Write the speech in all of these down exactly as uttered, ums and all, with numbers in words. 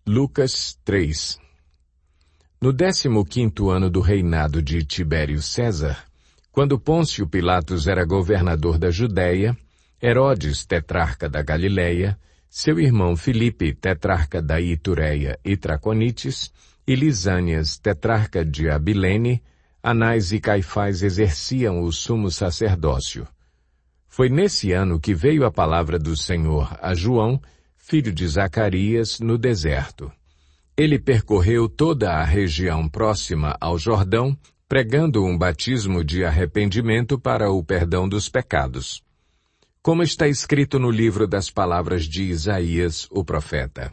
Lucas três. No décimo quinto ano do reinado de Tibério César, quando Pôncio Pilatos era governador da Judéia, Herodes, tetrarca da Galileia, seu irmão Filipe, tetrarca da Itureia e Traconites, e Lisânias, tetrarca de Abilene, Anás e Caifás exerciam o sumo sacerdócio. Foi nesse ano que veio a palavra do Senhor a João, filho de Zacarias, no deserto. Ele percorreu toda a região próxima ao Jordão, pregando um batismo de arrependimento para o perdão dos pecados. Como está escrito no livro das palavras de Isaías, o profeta: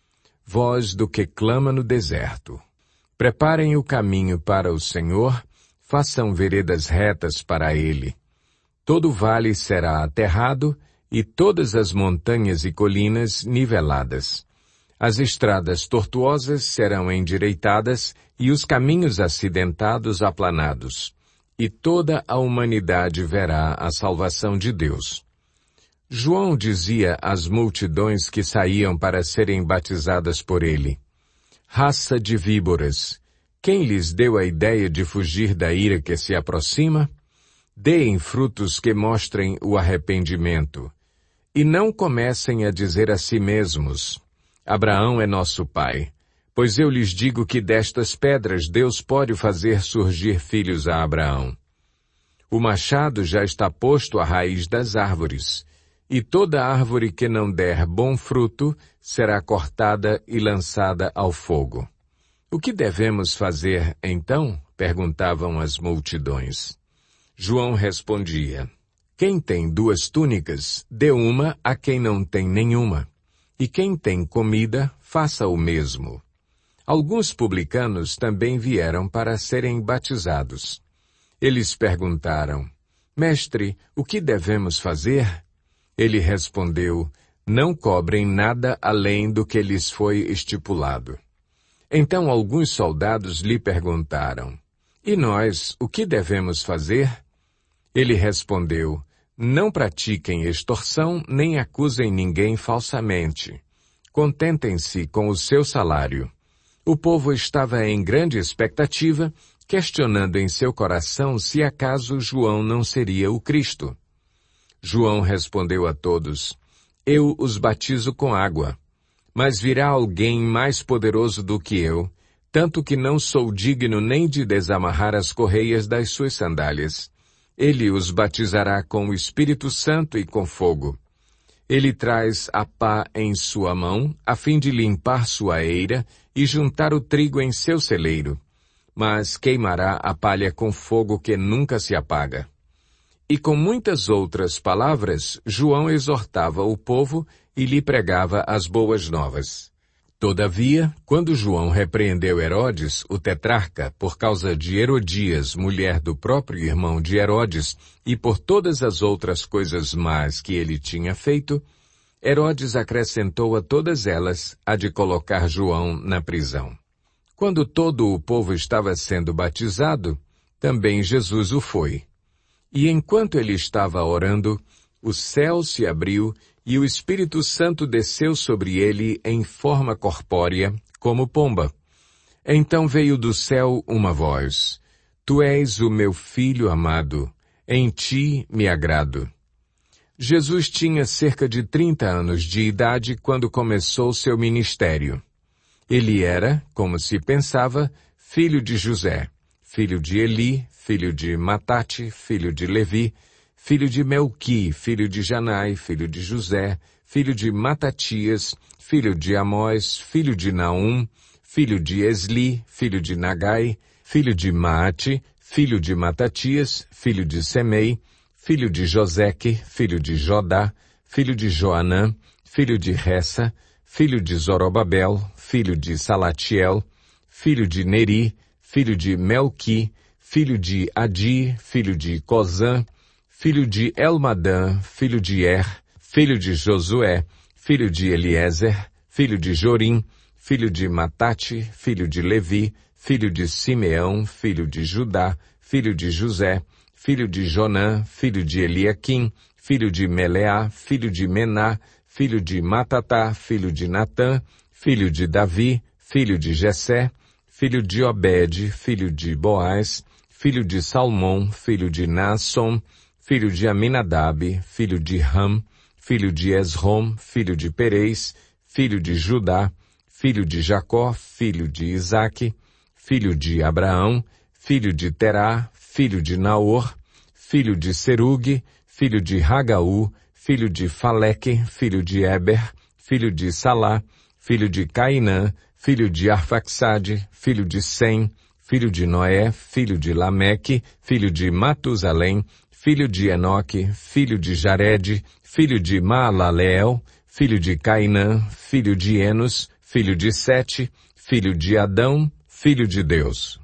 Voz do que clama no deserto. Preparem o caminho para o Senhor, façam veredas retas para ele. Todo vale será aterrado e todas as montanhas e colinas niveladas. As estradas tortuosas serão endireitadas e os caminhos acidentados aplanados. E toda a humanidade verá a salvação de Deus. João dizia às multidões que saíam para serem batizadas por ele: Raça de víboras, quem lhes deu a ideia de fugir da ira que se aproxima? Deem frutos que mostrem o arrependimento. E não comecem a dizer a si mesmos: Abraão é nosso pai. Pois eu lhes digo que destas pedras Deus pode fazer surgir filhos a Abraão. O machado já está posto à raiz das árvores, e toda árvore que não der bom fruto será cortada e lançada ao fogo. O que devemos fazer, então? Perguntavam as multidões. João respondia: Quem tem duas túnicas, dê uma a quem não tem nenhuma. E quem tem comida, faça o mesmo. Alguns publicanos também vieram para serem batizados. Eles perguntaram: Mestre, o que devemos fazer? Ele respondeu: Não cobrem nada além do que lhes foi estipulado. Então alguns soldados lhe perguntaram: E nós, o que devemos fazer? Ele respondeu: Não pratiquem extorsão nem acusem ninguém falsamente. Contentem-se com o seu salário. O povo estava em grande expectativa, questionando em seu coração se acaso João não seria o Cristo. João respondeu a todos: Eu os batizo com água, mas virá alguém mais poderoso do que eu, tanto que não sou digno nem de desamarrar as correias das suas sandálias. Ele os batizará com o Espírito Santo e com fogo. Ele traz a pá em sua mão, a fim de limpar sua eira e juntar o trigo em seu celeiro, mas queimará a palha com fogo que nunca se apaga. E com muitas outras palavras, João exortava o povo e lhe pregava as boas novas. Todavia, quando João repreendeu Herodes, o tetrarca, por causa de Herodias, mulher do próprio irmão de Herodes, e por todas as outras coisas más que ele tinha feito, Herodes acrescentou a todas elas a de colocar João na prisão. Quando todo o povo estava sendo batizado, também Jesus o foi. E enquanto ele estava orando, o céu se abriu e o Espírito Santo desceu sobre ele em forma corpórea, como pomba. Então veio do céu uma voz: Tu és o meu filho amado, em ti me agrado. Jesus tinha cerca de trinta anos de idade quando começou seu ministério. Ele era, como se pensava, filho de José, filho de Eli, filho de Matate, filho de Levi, filho de Melqui, filho de Janai, filho de José, filho de Matatias, filho de Amós, filho de Naum, filho de Esli, filho de Nagai, filho de Maate, filho de Matatias, filho de Semei, filho de Joseque, filho de Jodá, filho de Joanã, filho de Ressa, filho de Zorobabel, filho de Salatiel, filho de Neri, filho de Melqui, filho de Adi, filho de Cozã, filho de Elmadã, filho de Er, filho de Josué, filho de Eliezer, filho de Jorim, filho de Matate, filho de Levi, filho de Simeão, filho de Judá, filho de José, filho de Jonã, filho de Eliaquim, filho de Meleá, filho de Mená, filho de Matatá, filho de Natã, filho de Davi, filho de Jessé, filho de Obed, filho de Boaz, filho de Salmão, filho de Naasson, filho de Aminadab, filho de Ram, filho de Esrom, filho de Perez, filho de Judá, filho de Jacó, filho de Isaque, filho de Abraão, filho de Terá, filho de Naor, filho de Serugue, filho de Ragaú, filho de Faleque, filho de Eber, filho de Salá, filho de Cainã, filho de Arfaxade, filho de Sem, filho de Noé, filho de Lameque, filho de Matusalém, filho de Enoque, filho de Jared, filho de Maalaleel, filho de Cainã, filho de Enos, filho de Sete, filho de Adão, filho de Deus.